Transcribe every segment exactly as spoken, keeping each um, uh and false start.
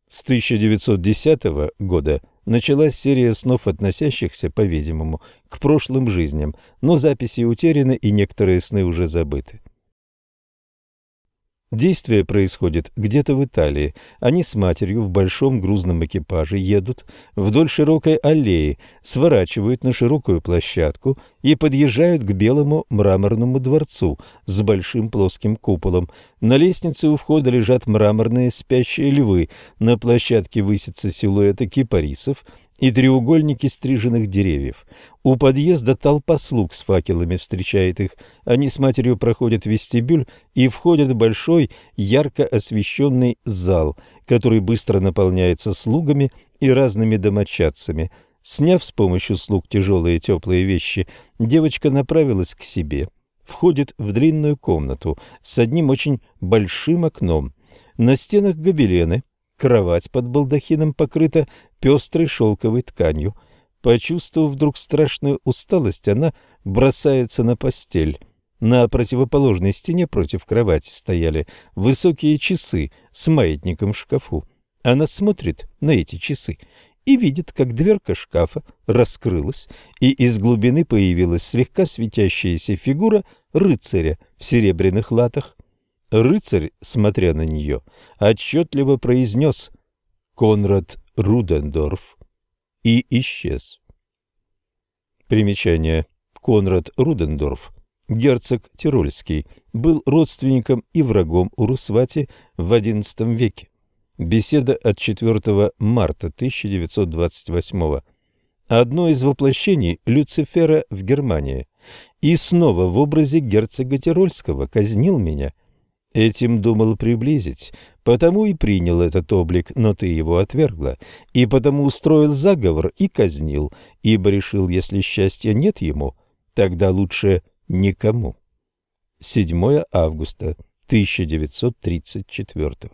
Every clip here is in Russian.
С тысяча девятьсот десятого года началась серия снов, относящихся, по-видимому, к прошлым жизням, но записи утеряны и некоторые сны уже забыты. Действие происходит где-то в Италии. Они с матерью в большом грузном экипаже едут вдоль широкой аллеи, сворачивают на широкую площадку и подъезжают к белому мраморному дворцу с большим плоским куполом. На лестнице у входа лежат мраморные спящие львы, на площадке высятся силуэты кипарисов и треугольники стриженных деревьев. У подъезда толпа слуг с факелами встречает их. Они с матерью проходят вестибюль и входят в большой, ярко освещенный зал, который быстро наполняется слугами и разными домочадцами. Сняв с помощью слуг тяжелые теплые вещи, девочка направилась к себе. Входит в длинную комнату с одним очень большим окном. На стенах гобелены. Кровать под балдахином покрыта пестрой шелковой тканью. Почувствовав вдруг страшную усталость, она бросается на постель. На противоположной стене против кровати стояли высокие часы с маятником в шкафу. Она смотрит на эти часы и видит, как дверка шкафа раскрылась, и из глубины появилась слегка светящаяся фигура рыцаря в серебряных латах. Рыцарь, смотря на нее, отчетливо произнес «Конрад Рудендорф» и исчез. Примечание. Конрад Рудендорф, герцог Тирольский, был родственником и врагом Урусвати в одиннадцатом веке. Беседа от четвёртого марта тысяча девятьсот двадцать восьмого. Одно из воплощений Люцифера в Германии. И снова в образе герцога Тирольского казнил меня. Этим думал приблизить, потому и принял этот облик, но ты его отвергла, и потому устроил заговор и казнил, ибо решил, если счастья нет ему, тогда лучше никому. седьмого августа тысяча девятьсот тридцать четвёртого.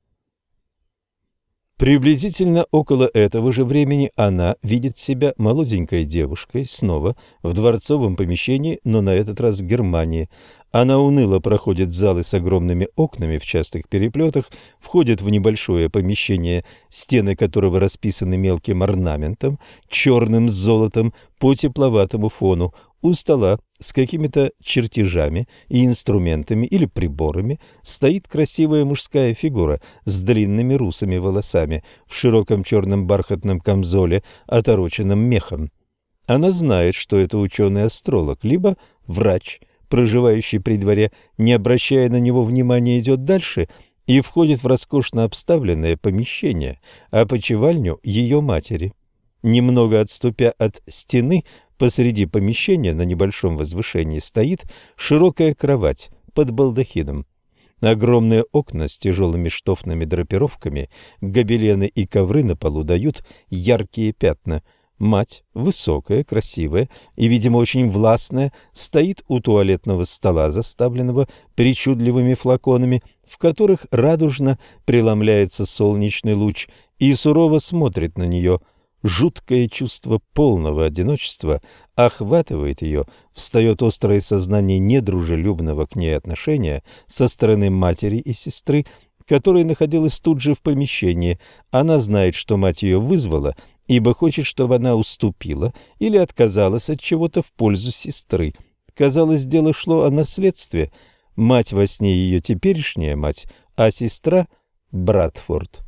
Приблизительно около этого же времени она видит себя молоденькой девушкой снова в дворцовом помещении, но на этот раз в Германии. Она уныло проходит залы с огромными окнами в частых переплетах, входит в небольшое помещение, стены которого расписаны мелким орнаментом, черным с золотом по тепловатому фону. У стола с какими-то чертежами и инструментами или приборами стоит красивая мужская фигура с длинными русыми волосами в широком черном бархатном камзоле, отороченном мехом. Она знает, что это ученый-астролог, либо врач, проживающий при дворе, не обращая на него внимания, идет дальше и входит в роскошно обставленное помещение, опочивальню ее матери. Немного отступя от стены, посреди помещения на небольшом возвышении стоит широкая кровать под балдахином. Огромные окна с тяжелыми штофными драпировками, гобелены и ковры на полу дают яркие пятна. Мать, высокая, красивая и, видимо, очень властная, стоит у туалетного стола, заставленного причудливыми флаконами, в которых радужно преломляется солнечный луч, и сурово смотрит на нее. Жуткое чувство полного одиночества охватывает ее, встает острое сознание недружелюбного к ней отношения со стороны матери и сестры, которая находилась тут же в помещении. Она знает, что мать ее вызвала, ибо хочет, чтобы она уступила или отказалась от чего-то в пользу сестры. Казалось, дело шло о наследстве. Мать во сне ее теперешняя мать, а сестра — Братфорд.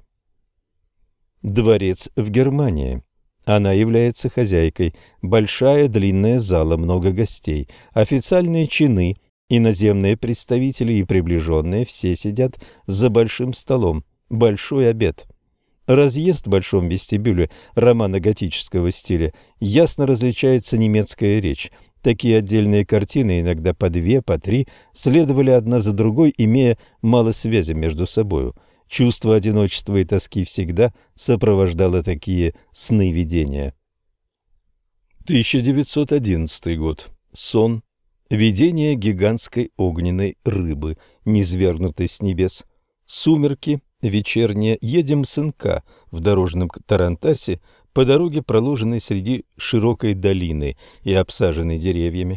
Дворец в Германии. Она является хозяйкой. Большая длинная зала, много гостей. Официальные чины, иноземные представители и приближенные все сидят за большим столом. Большой обед. Разъезд в большом вестибюле романо-готического стиля ясно различается немецкая речь. Такие отдельные картины, иногда по две, по три, следовали одна за другой, имея мало связи между собою. Чувство одиночества и тоски всегда сопровождало такие сны-видения. тысяча девятьсот одиннадцатый год. Сон. Видение гигантской огненной рыбы, низвергнутой с небес. Сумерки. Вечерние. Едем с Инка в дорожном тарантасе по дороге, проложенной среди широкой долины и обсаженной деревьями.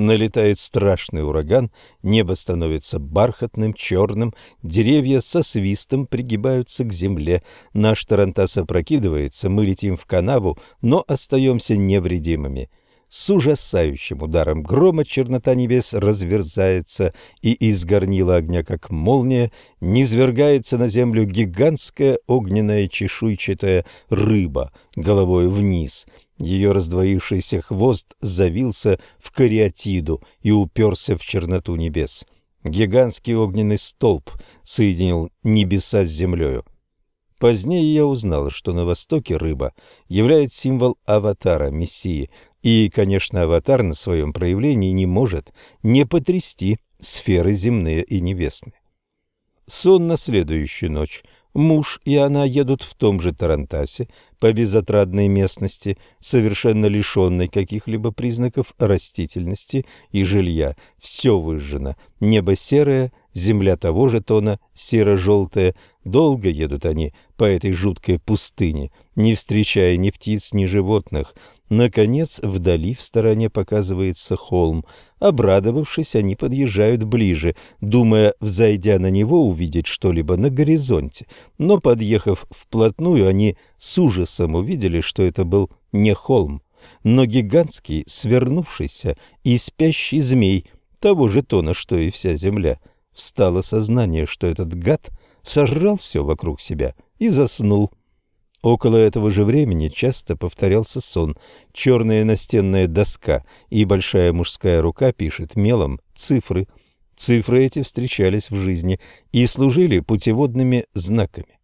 Налетает страшный ураган, небо становится бархатным, черным, деревья со свистом пригибаются к земле. Наш тарантас опрокидывается, мы летим в канаву, но остаемся невредимыми. С ужасающим ударом грома чернота небес разверзается, и из горнила огня, как молния, низвергается на землю гигантская огненная чешуйчатая рыба головой вниз. Ее раздвоившийся хвост завился в кариатиду и уперся в черноту небес. Гигантский огненный столб соединил небеса с землею. Позднее я узнал, что на Востоке рыба является символ аватара, мессии, и, конечно, аватар на своем проявлении не может не потрясти сферы земные и небесные. Сон на следующую ночь. Муж и она едут в том же тарантасе по безотрадной местности, совершенно лишенной каких-либо признаков растительности и жилья. Все выжжено. Небо серое, земля того же тона, серо-желтая. Долго едут они по этой жуткой пустыне, не встречая ни птиц, ни животных. Наконец, вдали в стороне показывается холм. Обрадовавшись, они подъезжают ближе, думая, взойдя на него, увидеть что-либо на горизонте. Но, подъехав вплотную, они с ужасом увидели, что это был не холм, но гигантский, свернувшийся и спящий змей, того же тона, что и вся земля. Встало сознание, что этот гад сожрал все вокруг себя и заснул. Около этого же времени часто повторялся сон. Черная настенная доска и большая мужская рука пишет мелом цифры. Цифры эти встречались в жизни и служили путеводными знаками.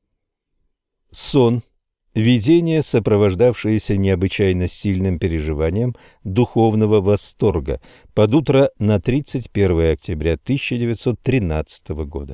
Сон. Видение, сопровождавшееся необычайно сильным переживанием духовного восторга под утро на тридцать первое октября тысяча девятьсот тринадцатого года.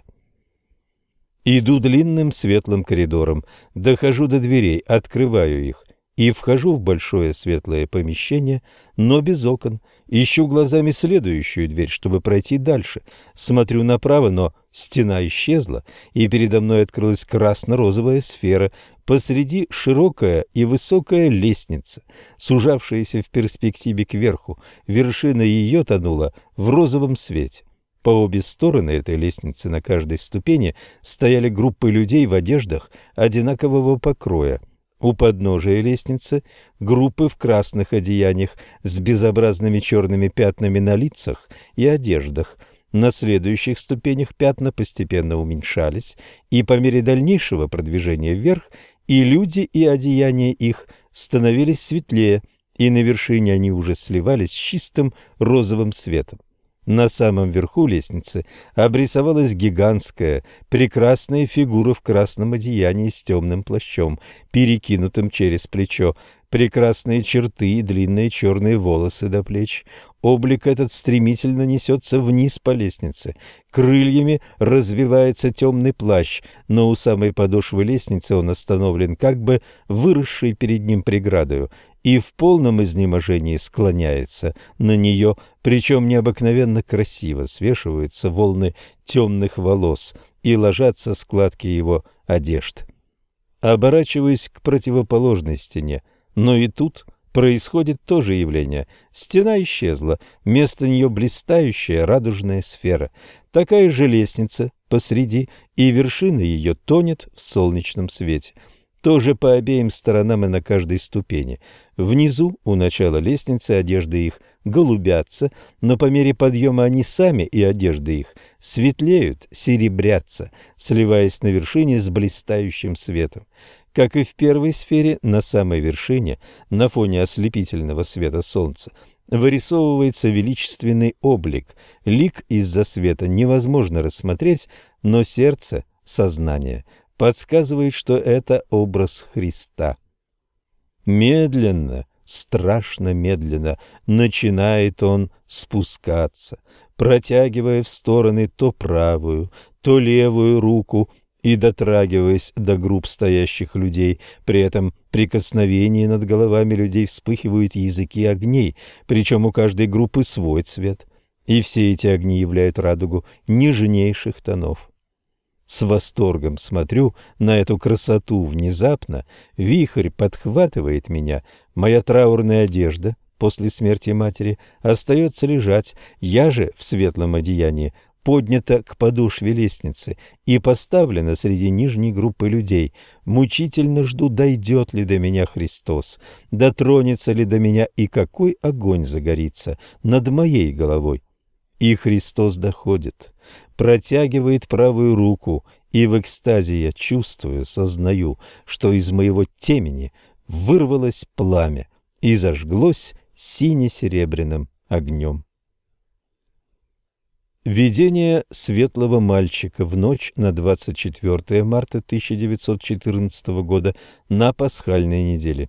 Иду длинным светлым коридором, дохожу до дверей, открываю их и вхожу в большое светлое помещение, но без окон. Ищу глазами следующую дверь, чтобы пройти дальше. Смотрю направо, но стена исчезла, и передо мной открылась красно-розовая сфера. Посреди широкая и высокая лестница, сужавшаяся в перспективе кверху. Вершина ее тонула в розовом свете. По обе стороны этой лестницы на каждой ступени стояли группы людей в одеждах одинакового покроя. У подножия лестницы группы в красных одеяниях с безобразными черными пятнами на лицах и одеждах. На следующих ступенях пятна постепенно уменьшались, и по мере дальнейшего продвижения вверх и люди, и одеяния их становились светлее, и на вершине они уже сливались с чистым розовым светом. На самом верху лестницы обрисовалась гигантская, прекрасная фигура в красном одеянии с темным плащом, перекинутым через плечо, прекрасные черты и длинные черные волосы до плеч. Облик этот стремительно несется вниз по лестнице. Крыльями развивается темный плащ, но у самой подошвы лестницы он остановлен как бы выросшей перед ним преградою, и в полном изнеможении склоняется на нее, причем необыкновенно красиво свешиваются волны темных волос и ложатся складки его одежд. Оборачиваясь к противоположной стене, но и тут происходит то же явление. Стена исчезла, вместо нее блистающая радужная сфера. Такая же лестница посреди, и вершина ее тонет в солнечном свете. Тоже по обеим сторонам и на каждой ступени. Внизу, у начала лестницы, одежды их голубятся, но по мере подъема они сами и одежды их светлеют, серебрятся, сливаясь на вершине с блистающим светом. Как и в первой сфере, на самой вершине, на фоне ослепительного света солнца, вырисовывается величественный облик. Лик из-за света невозможно рассмотреть, но сердце, сознание подсказывает, что это образ Христа. Медленно, страшно медленно начинает он спускаться, протягивая в стороны то правую, то левую руку и дотрагиваясь до групп стоящих людей. При этом прикосновении над головами людей вспыхивают языки огней, причем у каждой группы свой цвет, и все эти огни являют радугу нежнейших тонов. С восторгом смотрю на эту красоту. Внезапно вихрь подхватывает меня, моя траурная одежда после смерти матери, остается лежать, я же в светлом одеянии поднята к подошве лестницы и поставлена среди нижней группы людей. Мучительно жду, дойдет ли до меня Христос, дотронется ли до меня и какой огонь загорится над моей головой. И Христос доходит, протягивает правую руку, и в экстазе я чувствую, сознаю, что из моего темени вырвалось пламя и зажглось сине-серебряным огнем. Видение светлого мальчика в ночь на двадцать четвёртое марта тысяча девятьсот четырнадцатого года на пасхальной неделе.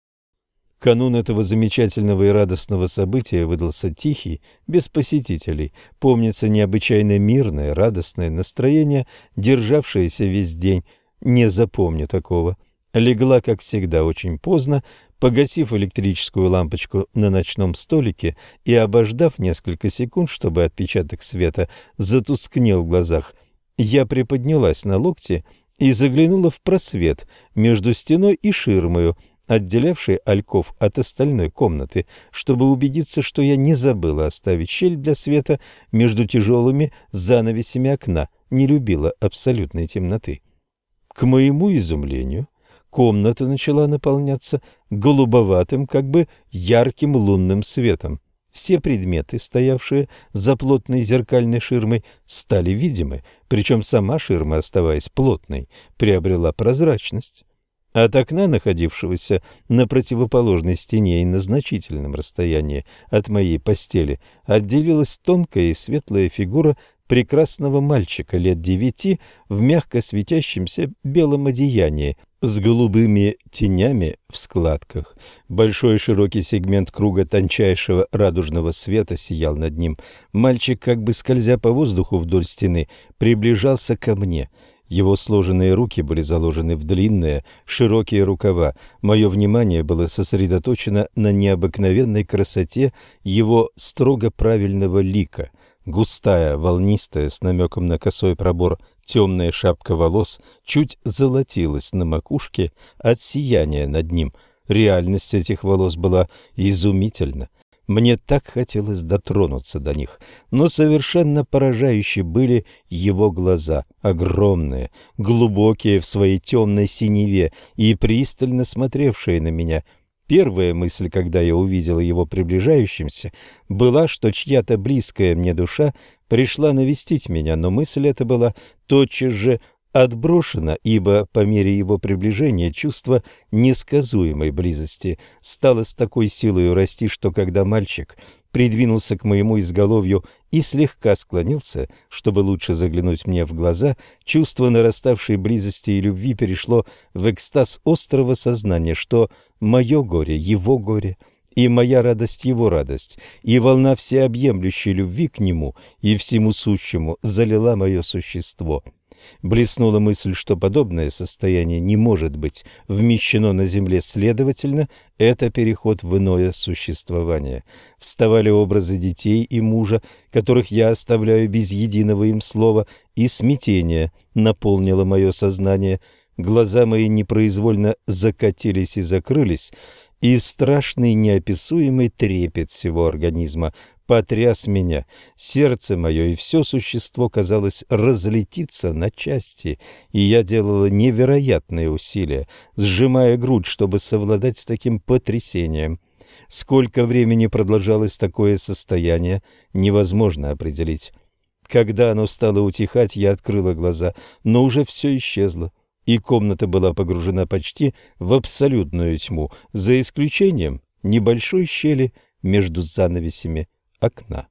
Канун этого замечательного и радостного события выдался тихий, без посетителей. Помнится необычайно мирное, радостное настроение, державшееся весь день. Не запомню такого. Легла, как всегда, очень поздно, погасив электрическую лампочку на ночном столике и обождав несколько секунд, чтобы отпечаток света затускнел в глазах, я приподнялась на локте и заглянула в просвет между стеной и ширмою, отделявшей альков от остальной комнаты, чтобы убедиться, что я не забыла оставить щель для света между тяжелыми занавесями окна, не любила абсолютной темноты. К моему изумлению, комната начала наполняться голубоватым, как бы ярким лунным светом. Все предметы, стоявшие за плотной зеркальной ширмой, стали видимы, причем сама ширма, оставаясь плотной, приобрела прозрачность. От окна, находившегося на противоположной стене и на значительном расстоянии от моей постели, отделилась тонкая и светлая фигура прекрасного мальчика лет девяти в мягко светящемся белом одеянии с голубыми тенями в складках. Большой широкий сегмент круга тончайшего радужного света сиял над ним. Мальчик, как бы скользя по воздуху вдоль стены, приближался ко мне. Его сложенные руки были заложены в длинные, широкие рукава. Мое внимание было сосредоточено на необыкновенной красоте его строго правильного лика. Густая, волнистая, с намеком на косой пробор, темная шапка волос чуть золотилась на макушке от сияния над ним. Реальность этих волос была изумительна. Мне так хотелось дотронуться до них, но совершенно поражающие были его глаза, огромные, глубокие в своей темной синеве и пристально смотревшие на меня. Первая мысль, когда я увидела его приближающимся, была, что чья-то близкая мне душа пришла навестить меня, но мысль эта была тотчас же отброшена, ибо по мере его приближения чувство несказуемой близости стало с такой силой расти, что когда мальчик придвинулся к моему изголовью и слегка склонился, чтобы лучше заглянуть мне в глаза, чувство нараставшей близости и любви перешло в экстаз острого сознания, что мое горе — его горе, и моя радость — его радость, и волна всеобъемлющей любви к нему и всему сущему залила мое существо. Блеснула мысль, что подобное состояние не может быть вмещено на земле, следовательно, это переход в иное существование. Вставали образы детей и мужа, которых я оставляю без единого им слова, и смятение наполнило мое сознание. Глаза мои непроизвольно закатились и закрылись, и страшный неописуемый трепет всего организма потряс меня. Сердце мое и все существо, казалось, разлетится на части, и я делала невероятные усилия, сжимая грудь, чтобы совладать с таким потрясением. Сколько времени продолжалось такое состояние, невозможно определить. Когда оно стало утихать, я открыла глаза, но уже все исчезло, и комната была погружена почти в абсолютную тьму, за исключением небольшой щели между занавесями окна.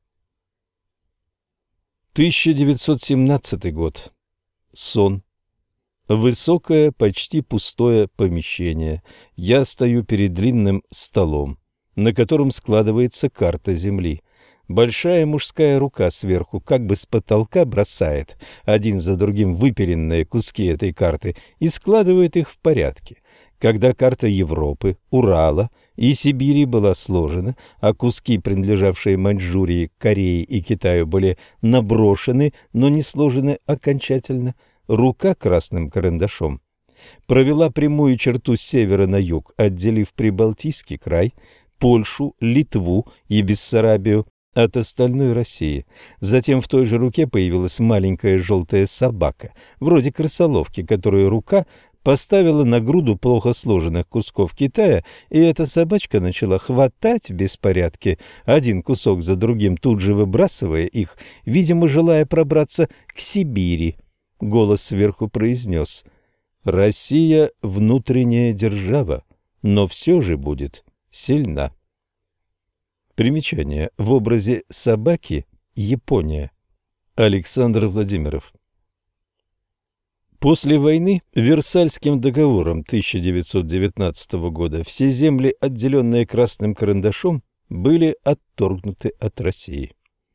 тысяча девятьсот семнадцатый год. Сон. Высокое, почти пустое помещение. Я стою перед длинным столом, на котором складывается карта земли. Большая мужская рука сверху, как бы с потолка, бросает один за другим выпиленные куски этой карты и складывает их в порядке. Когда карта Европы, Урала и Сибири была сложена, а куски, принадлежавшие Маньчжурии, Корее и Китаю, были наброшены, но не сложены окончательно, рука красным карандашом провела прямую черту с севера на юг, отделив Прибалтийский край, Польшу, Литву и Бессарабию от остальной России. Затем в той же руке появилась маленькая желтая собака, вроде крысоловки, которую рука поставила на груду плохо сложенных кусков Китая, и эта собачка начала хватать в беспорядке один кусок за другим, тут же выбрасывая их, видимо, желая пробраться к Сибири. Голос сверху произнес: «Россия – внутренняя держава, но все же будет сильна». Примечание. В образе собаки Япония. Александр Владимиров. После войны Версальским договором тысяча девятьсот девятнадцатого года все земли, отделенные красным карандашом, были отторгнуты от России.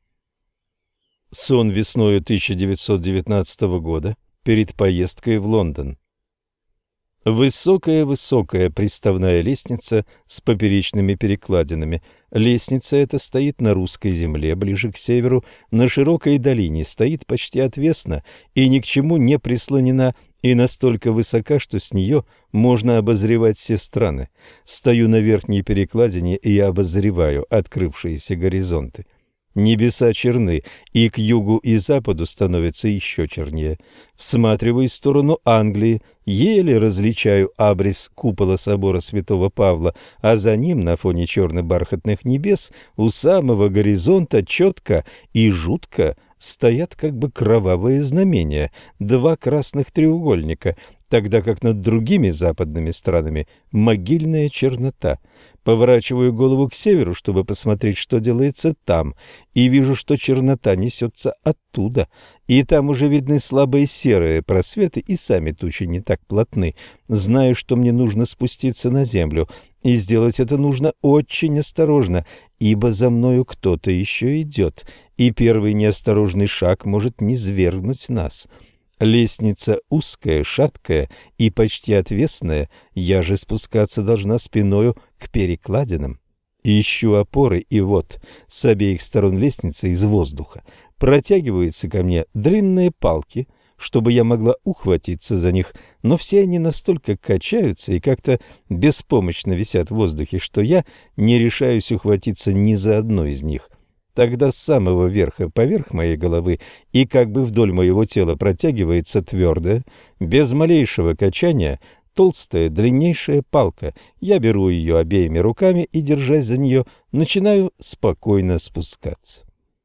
Сон весною тысяча девятьсот девятнадцатого года перед поездкой в Лондон. Высокая-высокая приставная лестница с поперечными перекладинами. Лестница эта стоит на русской земле, ближе к северу, на широкой долине, стоит почти отвесно и ни к чему не прислонена, и настолько высока, что с нее можно обозревать все страны. Стою на верхней перекладине и обозреваю открывшиеся горизонты. Небеса черны, и к югу и западу становятся еще чернее. Всматриваясь в сторону Англии, еле различаю абрис купола собора святого Павла, а за ним, на фоне черно-бархатных небес, у самого горизонта четко и жутко стоят как бы кровавые знамения, два красных треугольника, тогда как над другими западными странами могильная чернота. Поворачиваю голову к северу, чтобы посмотреть, что делается там, и вижу, что чернота несется оттуда, и там уже видны слабые серые просветы, и сами тучи не так плотны. Знаю, что мне нужно спуститься на землю, и сделать это нужно очень осторожно, ибо за мною кто-то еще идет, и первый неосторожный шаг может низвергнуть нас. Лестница узкая, шаткая и почти отвесная, я же спускаться должна спиною к перекладинам. Ищу опоры, и вот с обеих сторон лестницы из воздуха протягиваются ко мне длинные палки, чтобы я могла ухватиться за них, но все они настолько качаются и как-то беспомощно висят в воздухе, что я не решаюсь ухватиться ни за одну из них. Тогда с самого верха поверх моей головы и как бы вдоль моего тела протягивается твердая, без малейшего качания, толстая, длиннейшая палка. Я беру ее обеими руками и, держась за нее, начинаю спокойно спускаться.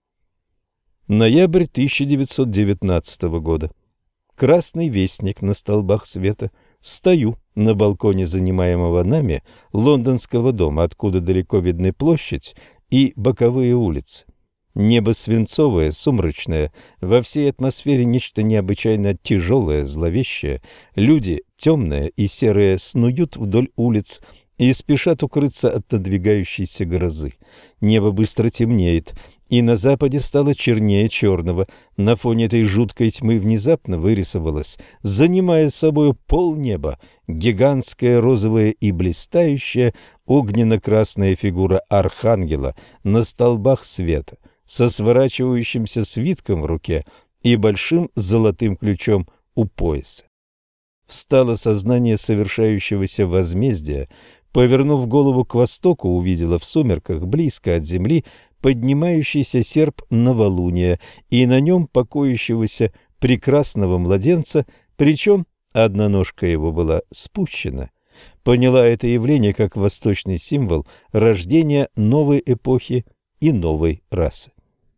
Ноябрь тысяча девятьсот девятнадцатого года. Красный вестник на столбах света. Стою на балконе занимаемого нами лондонского дома, откуда далеко видны площадь и боковые улицы. Небо свинцовое, сумрачное, во всей атмосфере нечто необычайно тяжелое, зловещее. Люди, темные и серые, снуют вдоль улиц и спешат укрыться от надвигающейся грозы. Небо быстро темнеет, и на западе стало чернее черного. На фоне этой жуткой тьмы внезапно вырисовалась, занимая собою полнеба, гигантская розовая и блистающая огненно-красная фигура архангела на столбах света, со сворачивающимся свитком в руке и большим золотым ключом у пояса. Встало сознание совершающегося возмездия. Повернув голову к востоку, увидела в сумерках близко от земли поднимающийся серп новолуния и на нем покоящегося прекрасного младенца, причем одна ножка его была спущена. Поняла это явление как восточный символ рождения новой эпохи и новой расы.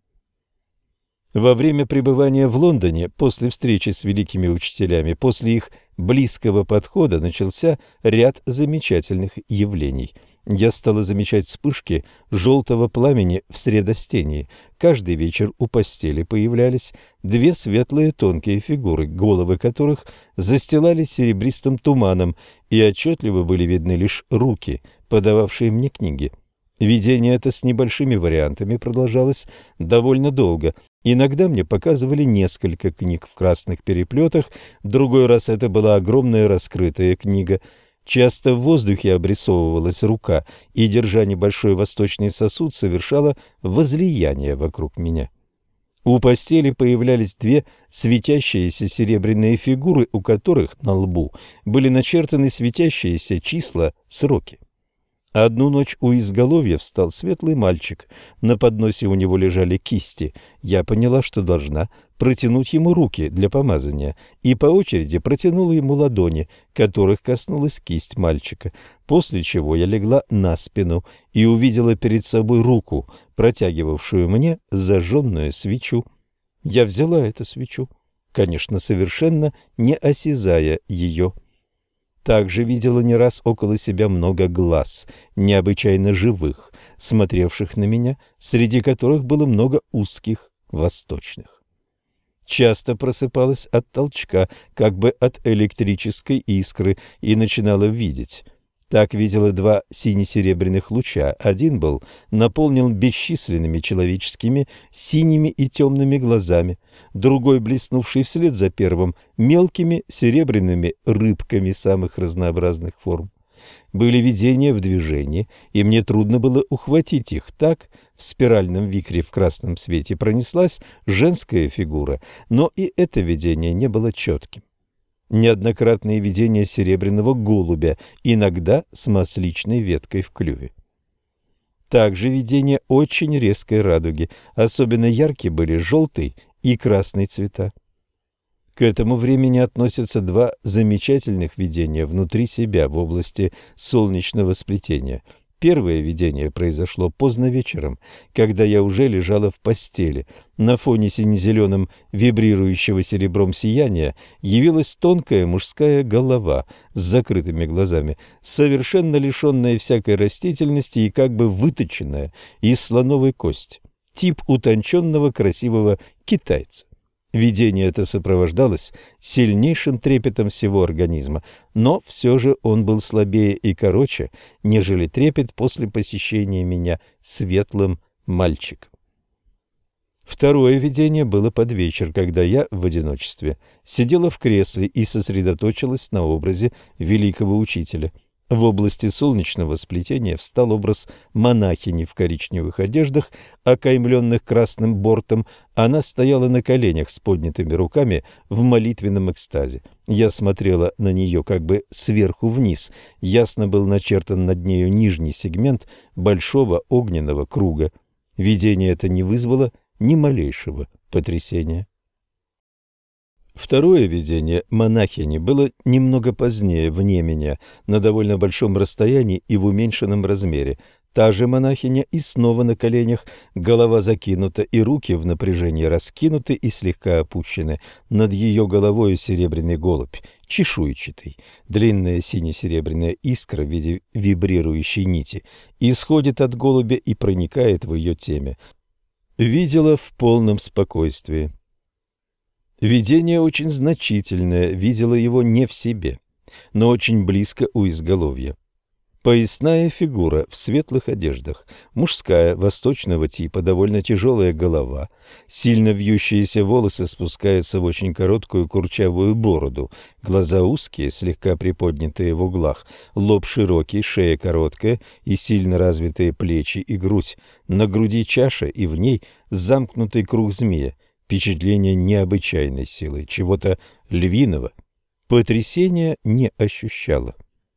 Во время пребывания в Лондоне, после встречи с великими учителями, после их близкого подхода, начался ряд замечательных явлений. Я стала замечать вспышки желтого пламени в средостении. Каждый вечер у постели появлялись две светлые тонкие фигуры, головы которых застилались серебристым туманом, и отчетливо были видны лишь руки, подававшие мне книги. Видение это с небольшими вариантами продолжалось довольно долго. Иногда мне показывали несколько книг в красных переплетах, другой раз это была огромная раскрытая книга. Часто в воздухе обрисовывалась рука, и, держа небольшой восточный сосуд, совершала возлияние вокруг меня. У постели появлялись две светящиеся серебряные фигуры, у которых на лбу были начертаны светящиеся числа, сроки. Одну ночь у изголовья встал светлый мальчик. На подносе у него лежали кисти. Я поняла, что должна протянуть ему руки для помазания, и по очереди протянула ему ладони, которых коснулась кисть мальчика, после чего я легла на спину и увидела перед собой руку, протягивавшую мне зажженную свечу. Я взяла эту свечу, конечно, совершенно не осязая ее. Также видела не раз около себя много глаз, необычайно живых, смотревших на меня, среди которых было много узких, восточных. Часто просыпалась от толчка, как бы от электрической искры, и начинала видеть. Так видела два сине-серебряных луча. Один был наполнен бесчисленными человеческими синими и темными глазами, другой, блеснувший вслед за первым, мелкими серебряными рыбками самых разнообразных форм. Были видения в движении, и мне трудно было ухватить их. Так в спиральном вихре в красном свете пронеслась женская фигура, но и это видение не было четким. Неоднократные видения серебряного голубя, иногда с масличной веткой в клюве. Также видения очень резкой радуги, особенно яркие были желтый и красный цвета. К этому времени относятся два замечательных видения внутри себя в области солнечного сплетения. Первое видение произошло поздно вечером, когда я уже лежала в постели. На фоне сине-зеленым вибрирующего серебром сияния явилась тонкая мужская голова с закрытыми глазами, совершенно лишенная всякой растительности и как бы выточенная из слоновой кости. Тип утонченного красивого китайца. Видение это сопровождалось сильнейшим трепетом всего организма, но все же он был слабее и короче, нежели трепет после посещения меня светлым мальчиком. Второе видение было под вечер, когда я в одиночестве сидела в кресле и сосредоточилась на образе великого учителя. В области солнечного сплетения встал образ монахини в коричневых одеждах, окаймленных красным бортом. Она стояла на коленях с поднятыми руками в молитвенном экстазе. Я смотрела на нее как бы сверху вниз. Ясно был начертан над нею нижний сегмент большого огненного круга. Видение это не вызвало ни малейшего потрясения. Второе видение монахини было немного позднее, вне меня, на довольно большом расстоянии и в уменьшенном размере. Та же монахиня и снова на коленях, голова закинута и руки в напряжении раскинуты и слегка опущены. Над ее головой серебряный голубь, чешуйчатый. Длинная сине-серебряная искра в виде вибрирующей нити исходит от голубя и проникает в ее темя. Видела в полном спокойствии. Видение очень значительное, видела его не в себе, но очень близко у изголовья. Поясная фигура в светлых одеждах, мужская, восточного типа, довольно тяжелая голова, сильно вьющиеся волосы спускаются в очень короткую курчавую бороду, глаза узкие, слегка приподнятые в углах, лоб широкий, шея короткая и сильно развитые плечи и грудь, на груди чаша и в ней замкнутый круг змея. Впечатление необычайной силы, чего-то львиного. Потрясения не ощущала.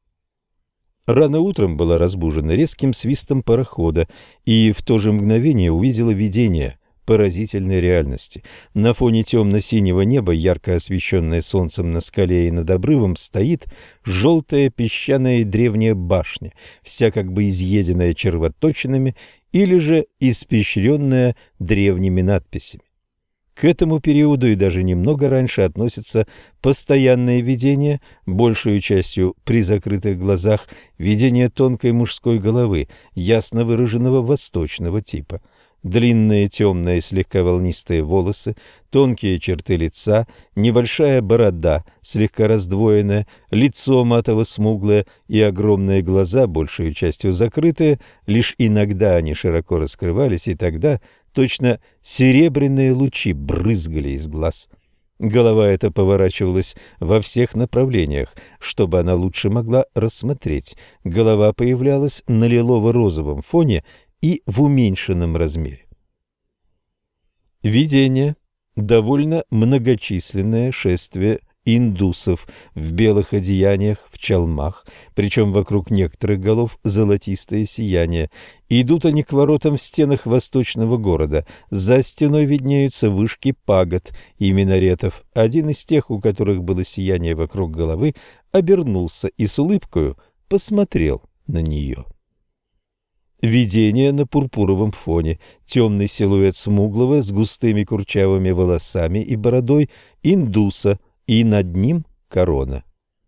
Рано утром была разбужена резким свистом парохода и в то же мгновение увидела видение поразительной реальности. На фоне темно-синего неба, ярко освещенное солнцем на скале и над обрывом, стоит желтая песчаная древняя башня, вся как бы изъеденная червоточинами или же испещренная древними надписями. К этому периоду и даже немного раньше относятся постоянные видения, большую частью при закрытых глазах, видение тонкой мужской головы, ясно выраженного восточного типа. Длинные темные слегка волнистые волосы, тонкие черты лица, небольшая борода, слегка раздвоенная, лицо матово-смуглое и огромные глаза, большую частью закрытые, лишь иногда они широко раскрывались, и тогда точно серебряные лучи брызгали из глаз. Голова эта поворачивалась во всех направлениях, чтобы она лучше могла рассмотреть. Голова появлялась на лилово-розовом фоне и в уменьшенном размере. Видение. Довольно многочисленное шествие индусов в белых одеяниях, в чалмах, причем вокруг некоторых голов золотистое сияние. Идут они к воротам в стенах восточного города. За стеной виднеются вышки пагод и минаретов. Один из тех, у которых было сияние вокруг головы, обернулся и с улыбкою посмотрел на нее. Видение на пурпуровом фоне, темный силуэт смуглого с густыми курчавыми волосами и бородой индуса, и над ним корона.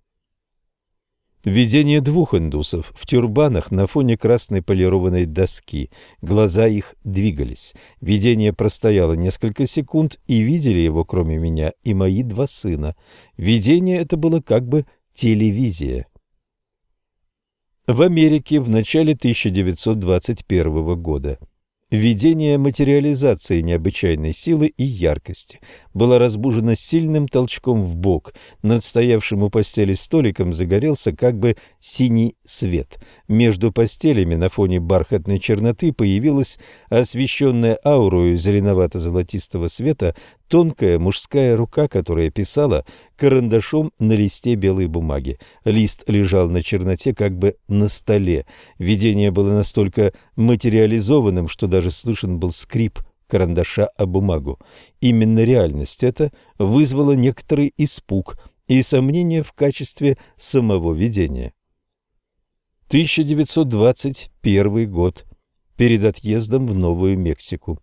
Видение двух индусов в тюрбанах на фоне красной полированной доски. Глаза их двигались. Видение простояло несколько секунд, и видели его, кроме меня, и мои два сына. Видение это было как бы телевизия. В Америке в начале тысяча девятьсот двадцать первого года. Видение материализации необычайной силы и яркости было разбужено сильным толчком в бок. Над стоявшим у постели столиком загорелся как бы синий свет. Между постелями на фоне бархатной черноты появилась освещенная аурою зеленовато-золотистого света тонкая мужская рука, которая писала карандашом на листе белой бумаги. Лист лежал на черноте как бы на столе. Видение было настолько материализованным, что даже слышен был скрип карандаша о бумагу. Именно реальность эта вызвала некоторый испуг и сомнения в качестве самого видения. тысяча девятьсот двадцать первый год. Перед отъездом в Новую Мексику.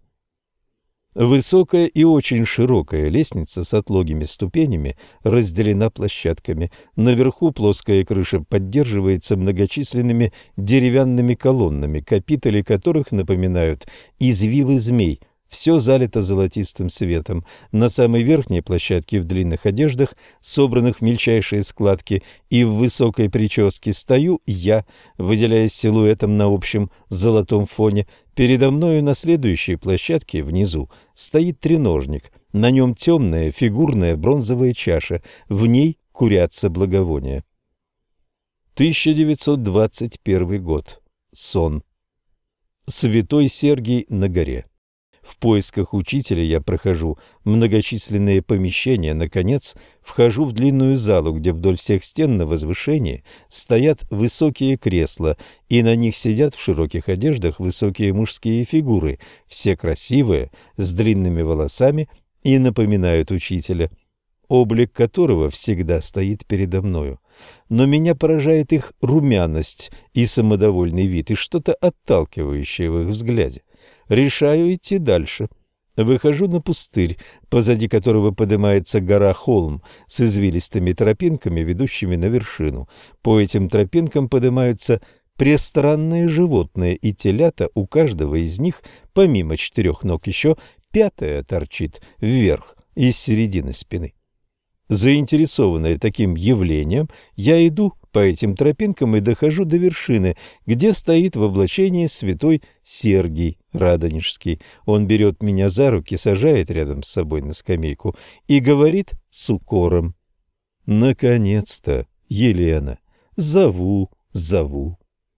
Высокая и очень широкая лестница с отлогими ступенями разделена площадками. Наверху плоская крыша поддерживается многочисленными деревянными колоннами, капители которых напоминают извивы змей. Все залито золотистым светом. На самой верхней площадке в длинных одеждах, собранных в мельчайшие складки, и в высокой прическе стою я, выделяясь силуэтом на общем золотом фоне. Передо мною на следующей площадке внизу стоит треножник. На нем темная фигурная бронзовая чаша. В ней курятся благовония. тысяча девятьсот двадцать первый год. Сон. Святой Сергий на горе. В поисках учителя я прохожу многочисленные помещения, наконец, вхожу в длинную залу, где вдоль всех стен на возвышении стоят высокие кресла, и на них сидят в широких одеждах высокие мужские фигуры, все красивые, с длинными волосами и напоминают учителя, облик которого всегда стоит передо мною. Но меня поражает их румяность и самодовольный вид, и что-то отталкивающее в их взгляде. Решаю идти дальше. Выхожу на пустырь, позади которого поднимается гора-холм с извилистыми тропинками, ведущими на вершину. По этим тропинкам поднимаются престранные животные, и телята, у каждого из них, помимо четырех ног, еще пятая торчит вверх из середины спины. Заинтересованная таким явлением, я иду по этим тропинкам и дохожу до вершины, где стоит в облачении святой Сергий Радонежский. Он берет меня за руки, сажает рядом с собой на скамейку и говорит с укором: «Наконец-то, Елена, зову, зову».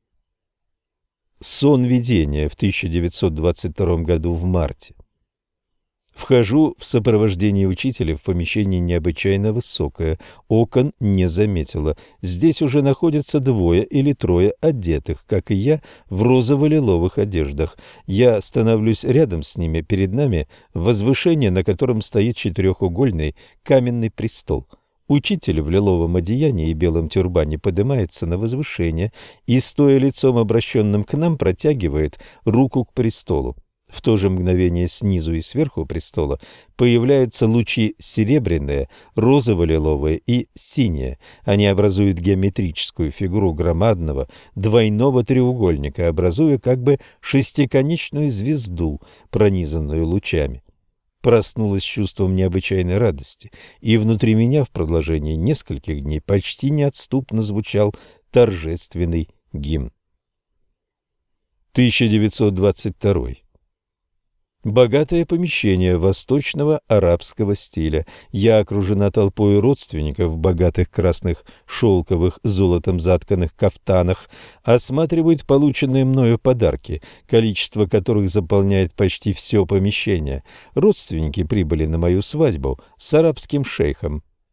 Сон видения в тысяча девятьсот двадцать втором году в марте. Вхожу в сопровождении учителя в помещение необычайно высокое. Окон не заметила. Здесь уже находятся двое или трое одетых, как и я, в розово-лиловых одеждах. Я становлюсь рядом с ними. Перед нами возвышение, на котором стоит четырехугольный каменный престол. Учитель в лиловом одеянии и белом тюрбане поднимается на возвышение и, стоя лицом обращенным к нам, протягивает руку к престолу. В то же мгновение снизу и сверху престола появляются лучи серебряные, розово-лиловые и синие. Они образуют геометрическую фигуру громадного двойного треугольника, образуя как бы шестиконечную звезду, пронизанную лучами. Проснулась с чувством необычайной радости, и внутри меня в продолжении нескольких дней почти неотступно звучал торжественный гимн. тысяча девятьсот двадцать второй. Богатое помещение восточного арабского стиля. Я окружена толпой родственников в богатых красных шелковых золотом затканных кафтанах. Осматривают полученные мною подарки, количество которых заполняет почти все помещение. Родственники прибыли на мою свадьбу с арабским шейхом.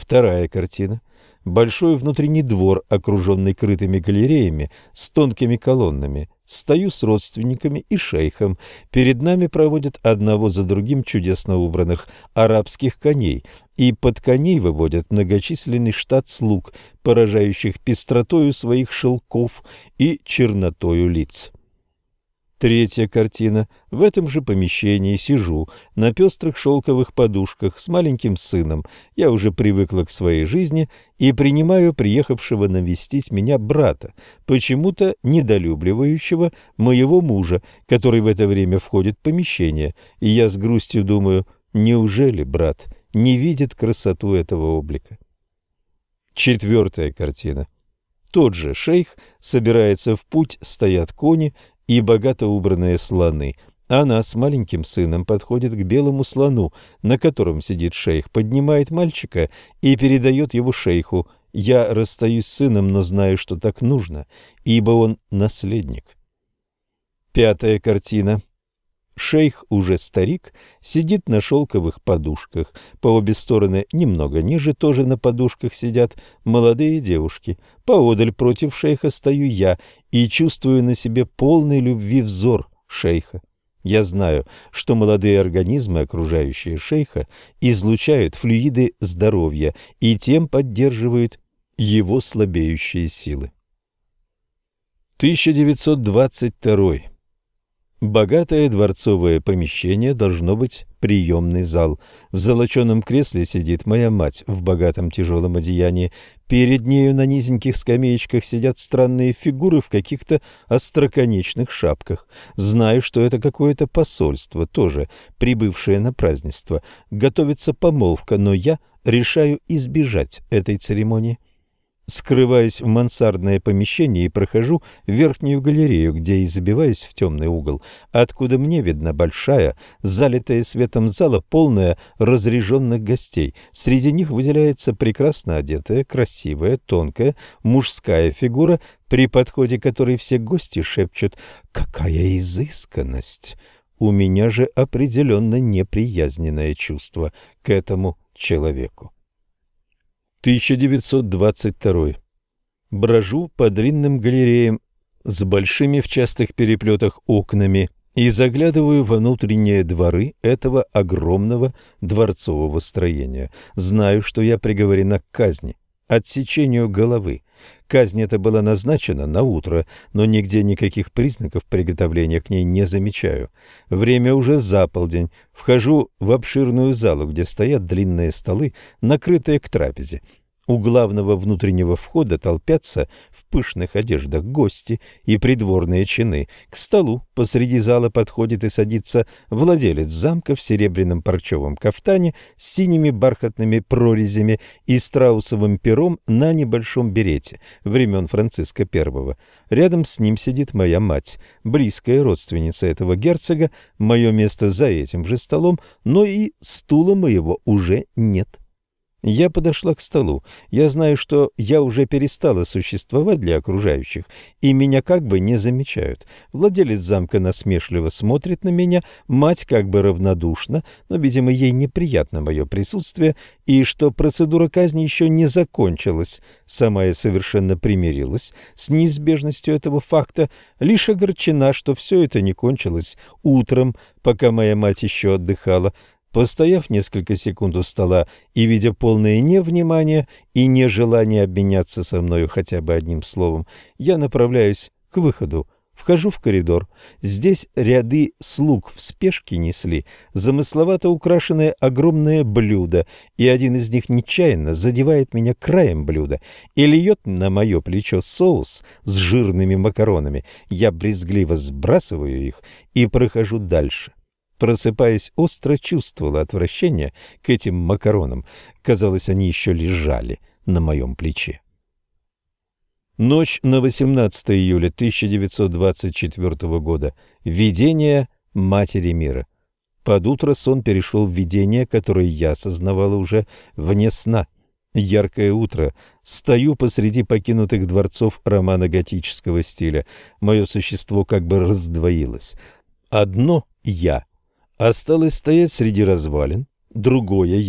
Вторая картина. Большой внутренний двор, окруженный крытыми галереями с тонкими колоннами. Стою с родственниками и шейхом. Перед нами проводят одного за другим чудесно убранных арабских коней, и под коней выводят многочисленный штат слуг, поражающих пестротою своих шелков и чернотою лиц. Третья картина. В этом же помещении сижу на пестрых шелковых подушках с маленьким сыном. Я уже привыкла к своей жизни и принимаю приехавшего навестить меня брата, почему-то недолюбливающего моего мужа, который в это время входит в помещение. И я с грустью думаю, неужели брат не видит красоту этого облика? Четвертая картина. Тот же шейх собирается в путь, стоят кони и богато убранные слоны. Она с маленьким сыном подходит к белому слону, на котором сидит шейх, поднимает мальчика и передает его шейху. Я расстаюсь с сыном, но знаю, что так нужно, ибо он наследник. Пятая картина. Шейх, уже старик, сидит на шелковых подушках. По обе стороны, немного ниже, тоже на подушках сидят молодые девушки. Поодаль против шейха стою я и чувствую на себе полный любви взор шейха. Я знаю, что молодые организмы, окружающие шейха, излучают флюиды здоровья и тем поддерживают его слабеющие силы. тысяча девятьсот двадцать второй. Богатое дворцовое помещение, должно быть приемный зал. В золоченом кресле сидит моя мать в богатом тяжелом одеянии. Перед нею на низеньких скамеечках сидят странные фигуры в каких-то остроконечных шапках. Знаю, что это какое-то посольство, тоже прибывшее на празднество. Готовится помолвка, но я решаю избежать этой церемонии. Скрываюсь в мансардное помещение и прохожу в верхнюю галерею, где и забиваюсь в темный угол, откуда мне видна большая, залитая светом зала, полная разряженных гостей. Среди них выделяется прекрасно одетая, красивая, тонкая мужская фигура, при подходе которой все гости шепчут «Какая изысканность!». У меня же определенно неприязненное чувство к этому человеку. тысяча девятьсот двадцать второй. Брожу по длинным галереям с большими в частых переплетах окнами и заглядываю во внутренние дворы этого огромного дворцового строения. Знаю, что я приговорена к казни, отсечению головы. Казнь эта была назначена на утро, но нигде никаких признаков приготовления к ней не замечаю. Время уже за полдень. Вхожу в обширную залу, где стоят длинные столы, накрытые к трапезе. У главного внутреннего входа толпятся в пышных одеждах гости и придворные чины. К столу посреди зала подходит и садится владелец замка в серебряном парчевом кафтане с синими бархатными прорезями и страусовым пером на небольшом берете времен Франциска Первого. Рядом с ним сидит моя мать, близкая родственница этого герцога. Мое место за этим же столом, но и стула моего уже нет. Я подошла к столу. Я знаю, что я уже перестала существовать для окружающих, и меня как бы не замечают. Владелец замка насмешливо смотрит на меня, мать как бы равнодушна, но, видимо, ей неприятно мое присутствие, и что процедура казни еще не закончилась. Сама я совершенно примирилась с неизбежностью этого факта, лишь огорчена, что все это не кончилось утром, пока моя мать еще отдыхала. Постояв несколько секунд у стола и видя полное невнимание и нежелание обменяться со мною хотя бы одним словом, я направляюсь к выходу. Вхожу в коридор. Здесь ряды слуг в спешке несли замысловато украшенное огромное блюдо, и один из них нечаянно задевает меня краем блюда и льет на мое плечо соус с жирными макаронами. Я брезгливо сбрасываю их и прохожу дальше. Просыпаясь, остро чувствовала отвращение к этим макаронам. Казалось, они еще лежали на моем плече. Ночь на восемнадцатое июля тысяча девятьсот двадцать четвёртого года. Видение Матери Мира. Под утро сон перешел в видение, которое я осознавала уже вне сна. Яркое утро. Стою посреди покинутых дворцов романо-готического стиля. Мое существо как бы раздвоилось. Одно «я» осталось стоять среди развалин, другое «я»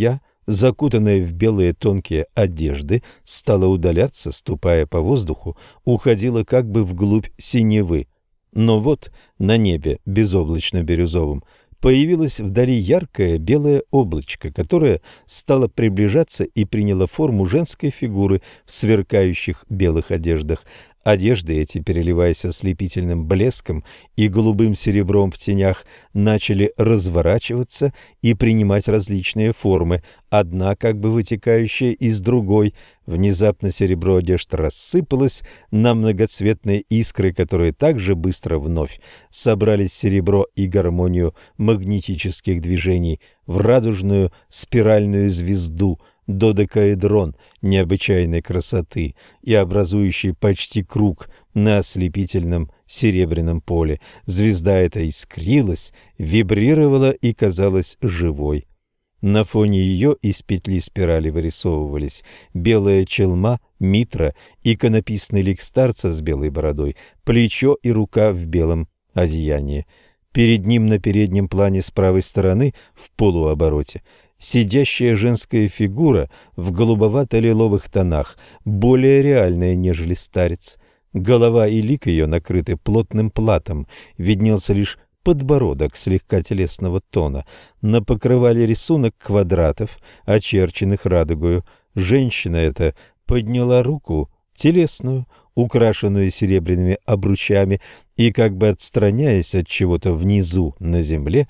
закутанная в белые тонкие одежды, стала удаляться, ступая по воздуху, уходила как бы вглубь синевы. Но вот на небе безоблачно-бирюзовом появилось вдали яркое белое облачко, которое стало приближаться и приняло форму женской фигуры в сверкающих белых одеждах. Одежды эти, переливаясь ослепительным блеском и голубым серебром в тенях, начали разворачиваться и принимать различные формы, одна как бы вытекающая из другой. Внезапно серебро одежд рассыпалось на многоцветные искры, которые также быстро вновь собрались в серебро и гармонию магнетических движений в радужную спиральную звезду, додекаэдрон необычайной красоты и образующий почти круг на ослепительном серебряном поле. Звезда эта искрилась, вибрировала и казалась живой. На фоне ее из петли спирали вырисовывались белая челма, митра, иконописный лик старца с белой бородой, плечо и рука в белом одеянии. Перед ним на переднем плане с правой стороны в полуобороте сидящая женская фигура в голубовато-лиловых тонах, более реальная, нежели старец. Голова и лик ее накрыты плотным платом, виднелся лишь подбородок слегка телесного тона. На покрывале рисунок квадратов, очерченных радугою. Женщина эта подняла руку, телесную, украшенную серебряными обручами, и, как бы отстраняясь от чего-то внизу на земле,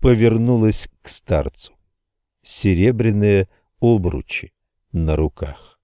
повернулась к старцу. Серебряные обручи на руках.